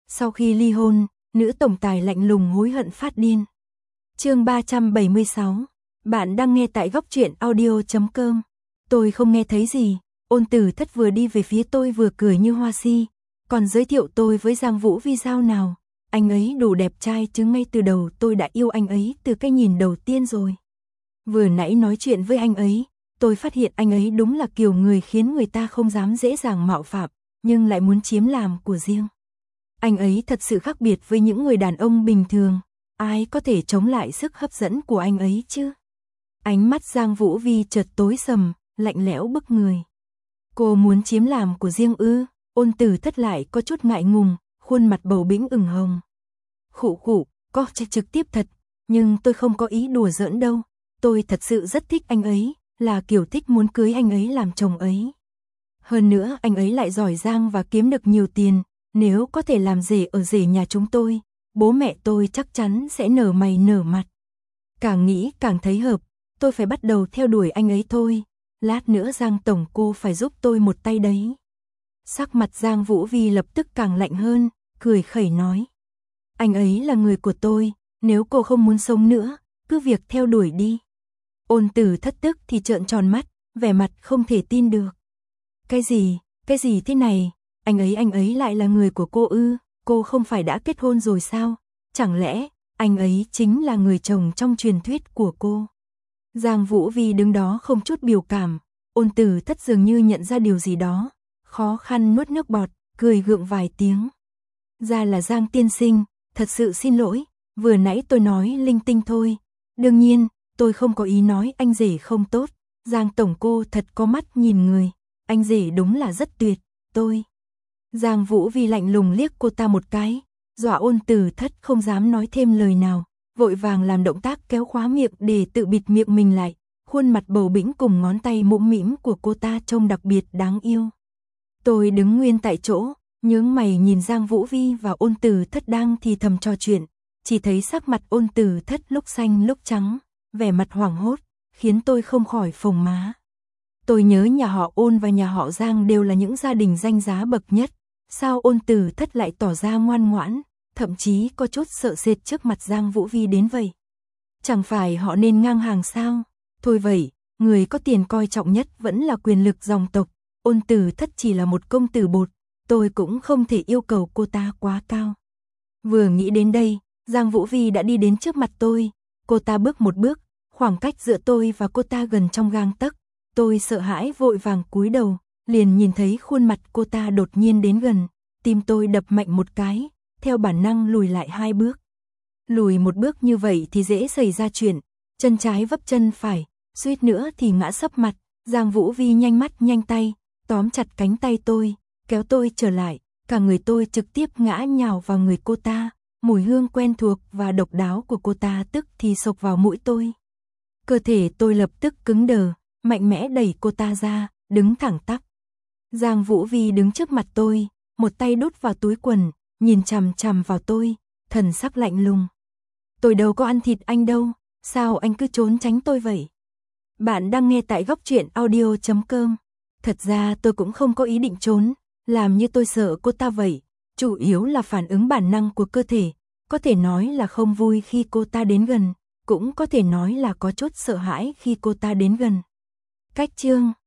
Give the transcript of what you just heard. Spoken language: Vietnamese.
Sau khi ly hôn, nữ tổng tài lạnh lùng hối hận phát điên. Chương 376. Bạn đang nghe tại góc truyện audio.com. Tôi không nghe thấy gì. Ôn Tử Thất vừa đi về phía tôi vừa cười như hoa si, còn giới thiệu tôi với Giang Vũ Vi sao nào. Anh ấy đủ đẹp trai chứ, ngay từ đầu tôi đã yêu anh ấy từ cái nhìn đầu tiên rồi. Vừa nãy nói chuyện với anh ấy, tôi phát hiện anh ấy đúng là kiểu người khiến người ta không dám dễ dàng mạo phạm, nhưng lại muốn chiếm làm của riêng. Anh ấy thật sự khác biệt với những người đàn ông bình thường, ai có thể chống lại sức hấp dẫn của anh ấy chứ? Ánh mắt Giang Vũ Vi chợt tối sầm, lạnh lẽo bức người. Cô muốn chiếm làm của riêng ư? Ôn Tử Thất lại có chút ngại ngùng, khuôn mặt bầu bĩnh ửng hồng. Khụ khụ, có trực tiếp thật, nhưng tôi không có ý đùa giỡn đâu. Tôi thật sự rất thích anh ấy, là kiểu thích muốn cưới anh ấy làm chồng ấy. Hơn nữa anh ấy lại giỏi giang và kiếm được nhiều tiền, nếu có thể làm rể ở rể nhà chúng tôi, bố mẹ tôi chắc chắn sẽ nở mày nở mặt. Càng nghĩ càng thấy hợp, tôi phải bắt đầu theo đuổi anh ấy thôi. Lát nữa Giang tổng cô phải giúp tôi một tay đấy. Sắc mặt Giang Vũ Vi lập tức càng lạnh hơn, cười khẩy nói. Anh ấy là người của tôi, nếu cô không muốn sống nữa, cứ việc theo đuổi đi. Ôn Tử Thất tức thì trợn tròn mắt, vẻ mặt không thể tin được. Cái gì thế này, anh ấy lại là người của cô ư? Cô không phải đã kết hôn rồi sao? Chẳng lẽ anh ấy chính là người chồng trong truyền thuyết của cô? Giang Vũ Vi đứng đó không chút biểu cảm, Ôn Tử Thất dường như nhận ra điều gì đó, khó khăn nuốt nước bọt, cười gượng vài tiếng. Ra là Giang tiên sinh, thật sự xin lỗi, vừa nãy tôi nói linh tinh thôi. Đương nhiên, tôi không có ý nói anh rể không tốt, Giang tổng cô thật có mắt nhìn người, anh rể đúng là rất tuyệt, tôi. Giang Vũ Vi lạnh lùng liếc cô ta một cái, dọa Ôn Tử Thất không dám nói thêm lời nào, vội vàng làm động tác kéo khóa miệng để tự bịt miệng mình lại, khuôn mặt bầu bĩnh cùng ngón tay mũm mĩm của cô ta trông đặc biệt đáng yêu. Tôi đứng nguyên tại chỗ, nhướng mày nhìn Giang Vũ Vi và Ôn Tử Thất đang thì thầm trò chuyện, chỉ thấy sắc mặt Ôn Tử Thất lúc xanh lúc trắng, vẻ mặt hoảng hốt, khiến tôi không khỏi phồng má. Tôi nhớ nhà họ Ôn và nhà họ Giang đều là những gia đình danh giá bậc nhất, sao Ôn Tử Thất lại tỏ ra ngoan ngoãn, thậm chí có chút sợ sệt trước mặt Giang Vũ Vi đến vậy? Chẳng phải họ nên ngang hàng sao? Thôi vậy, người có tiền coi trọng nhất vẫn là quyền lực dòng tộc, Ôn Tử Thất chỉ là một công tử bột, tôi cũng không thể yêu cầu cô ta quá cao. Vừa nghĩ đến đây, Giang Vũ Vi đã đi đến trước mặt tôi, cô ta bước một bước, khoảng cách giữa tôi và cô ta gần trong gang tấc. Tôi sợ hãi vội vàng cúi đầu, liền nhìn thấy khuôn mặt cô ta đột nhiên đến gần, tim tôi đập mạnh một cái, theo bản năng lùi lại 2 bước. Lùi một bước như vậy thì dễ xảy ra chuyện, chân trái vấp chân phải, suýt nữa thì ngã sấp mặt. Giang Vũ Vi nhanh mắt nhanh tay, tóm chặt cánh tay tôi, kéo tôi trở lại, cả người tôi trực tiếp ngã nhào vào người cô ta, mùi hương quen thuộc và độc đáo của cô ta tức thì xộc vào mũi tôi. Cơ thể tôi lập tức cứng đờ, mạnh mẽ đẩy cô ta ra, đứng thẳng tắp. Giang Vũ Vi đứng trước mặt tôi, một tay đút vào túi quần, nhìn chằm chằm vào tôi, thần sắc lạnh lùng. Tôi đâu có ăn thịt anh đâu, sao anh cứ trốn tránh tôi vậy? Bạn đang nghe tại góc truyện audio.com. Thật ra tôi cũng không có ý định trốn, làm như tôi sợ cô ta vậy, chủ yếu là phản ứng bản năng của cơ thể, có thể nói là không vui khi cô ta đến gần, cũng có thể nói là có chút sợ hãi khi cô ta đến gần. Cách chương